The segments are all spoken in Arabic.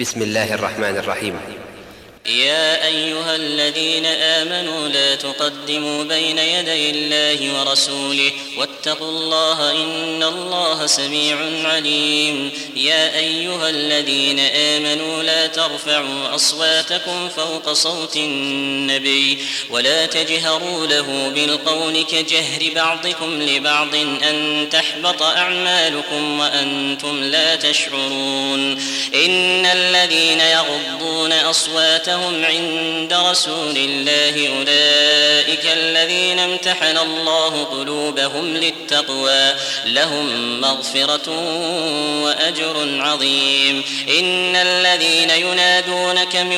بسم الله الرحمن الرحيم. يا أيها الذين آمنوا لا تقدموا بين يدي الله ورسوله واتقوا الله إن الله سميع عليم. يا أيها الذين آمنوا لا ترفعوا أصواتكم فوق صوت النبي ولا تجهروا له بالقول كجهر بعضكم لبعض أن تحبط أعمالكم وأنتم لا تشعرون. إن الذين يغضون أصواتهم عند رسول الله أولئك الذين امتحن الله قلوبهم للتقوى لهم مغفرة وأجر عظيم. إن الذين ينادونك من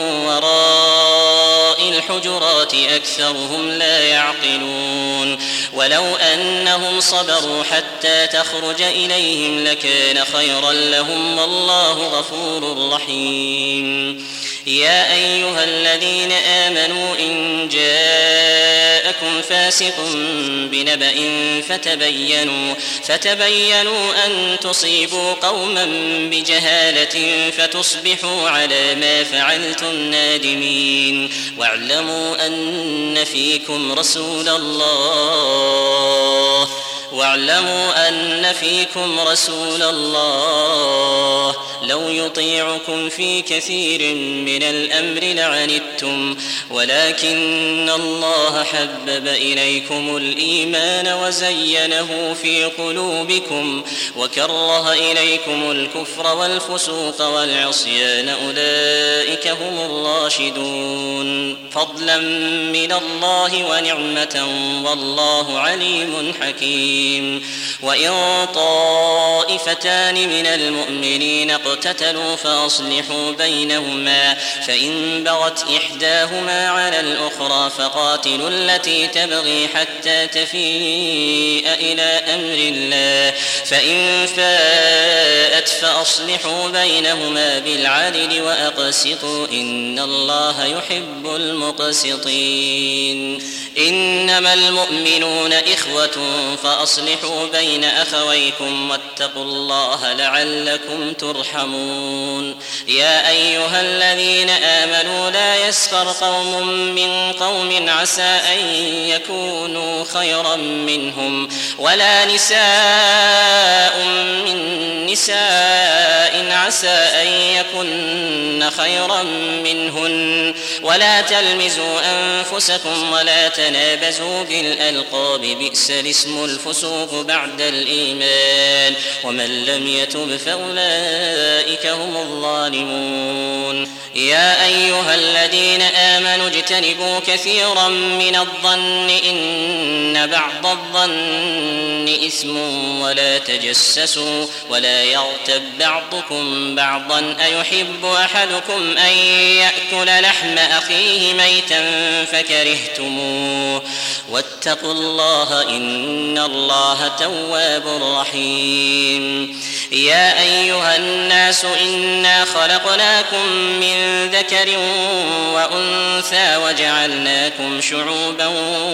وراء الحجرات أكثرهم لا يعقلون. ولو أنهم صبروا حتى تخرج إليهم لكان خيرا لهم والله غفور رحيم. يا أيها الذين آمنوا إن جاءكم فاسق بنبأ فتبينوا أن تصيبوا قوما بجهالة فتصبحوا على ما فعلتم نادمين. واعلموا أن فيكم رسول الله لو يطيعكم في كثير من الأمر لعنتم ولكن الله حبب إليكم الإيمان وزينه في قلوبكم وكره إليكم الكفر والفسوق والعصيان أولئك هم الراشدون. فضلا من الله ونعمة والله عليم حكيم. وإن طائفتان من المؤمنين اقتتلوا فأصلحوا بينهما فإن بغت إحداهما على الأخرى فقاتلوا التي تبغي حتى تفيء إلى أمر الله فإن فاءت فأصلحوا بينهما بالعدل وأقسطوا إن الله يحب المقسطين. إنما المؤمنون إخوة فأصلحوا بين أخويكم واتقوا الله لعلكم ترحمون. يا أيها الذين آمنوا لا يسخر قوم من قوم عسى أن يكونوا خيرا منهم ولا نساء من نساء عسى أن يكن خيرا منهن ولا تلمزوا أنفسكم ولا تنابزوا بالألقاب بئس الاسم الفسوق بعد الإيمان ومن لم يتب فأولئك هم الظالمون. يا أيها الذين آمنوا اجتنبوا كثيرا من الظن إن بعض الظن إثم ولا تجسسوا ولا يغتب بعضكم بعضا أيحب أحدكم أن يأكل لحم أخيه ميتا فكرهتموه واتقوا الله إن الله تواب رحيم. يا أيها الناس إنا خلقناكم من ذكر وأنثى وجعلناكم شعوبا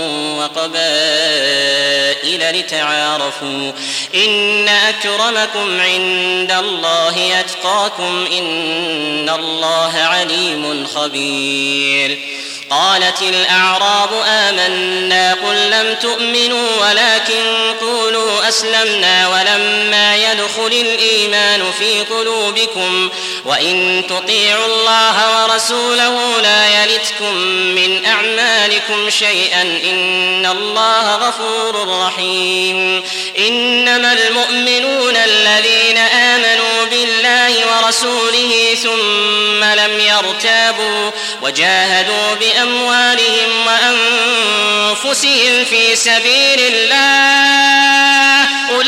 وقبائل لتعارفوا إن أكرمكم عند الله أتقاكم إن الله عليم خبير. قالت الأعراب آمنا قل لم تؤمنوا ولكن قولوا أسلمنا ولما يدخل الإيمان في قلوبكم وإن تطيعوا الله ورسوله لا يلتكم من أعمالكم شيئا إن الله غفور رحيم. إنما المؤمنون الذين آمنوا بالله ورسوله ثم لم يرتابوا وجاهدوا بأموالهم وأنفسهم في سبيل الله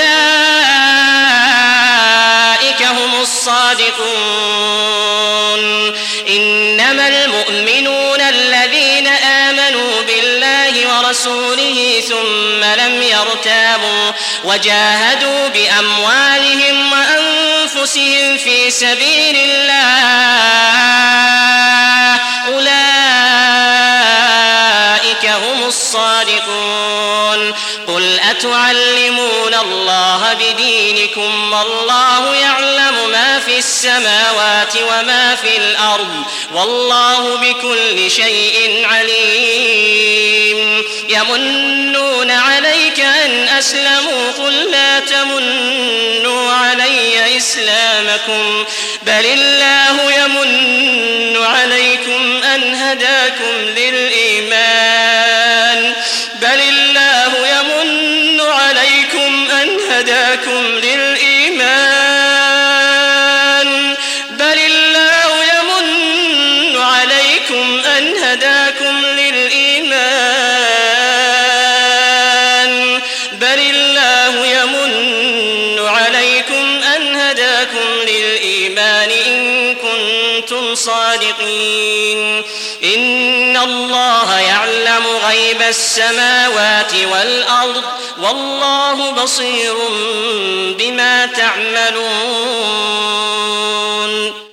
أولئك هم الصادقون. إنما المؤمنون الذين آمنوا بالله ورسوله ثم لم يرتابوا وجاهدوا بأموالهم وأنفسهم في سبيل الله أولئك هم الصادقون. قل أتعلمون الله بدينكم والله يعلم ما في السماوات وما في الأرض والله بكل شيء عليم يمنون عليك أن أسلموا قل لا تمنوا علي إسلامكم بل الله يمن عليكم أن هداكم للإيمان إن كنتم صادقين إن الله يعلم غيب السماوات والأرض والله بصير بما تعملون.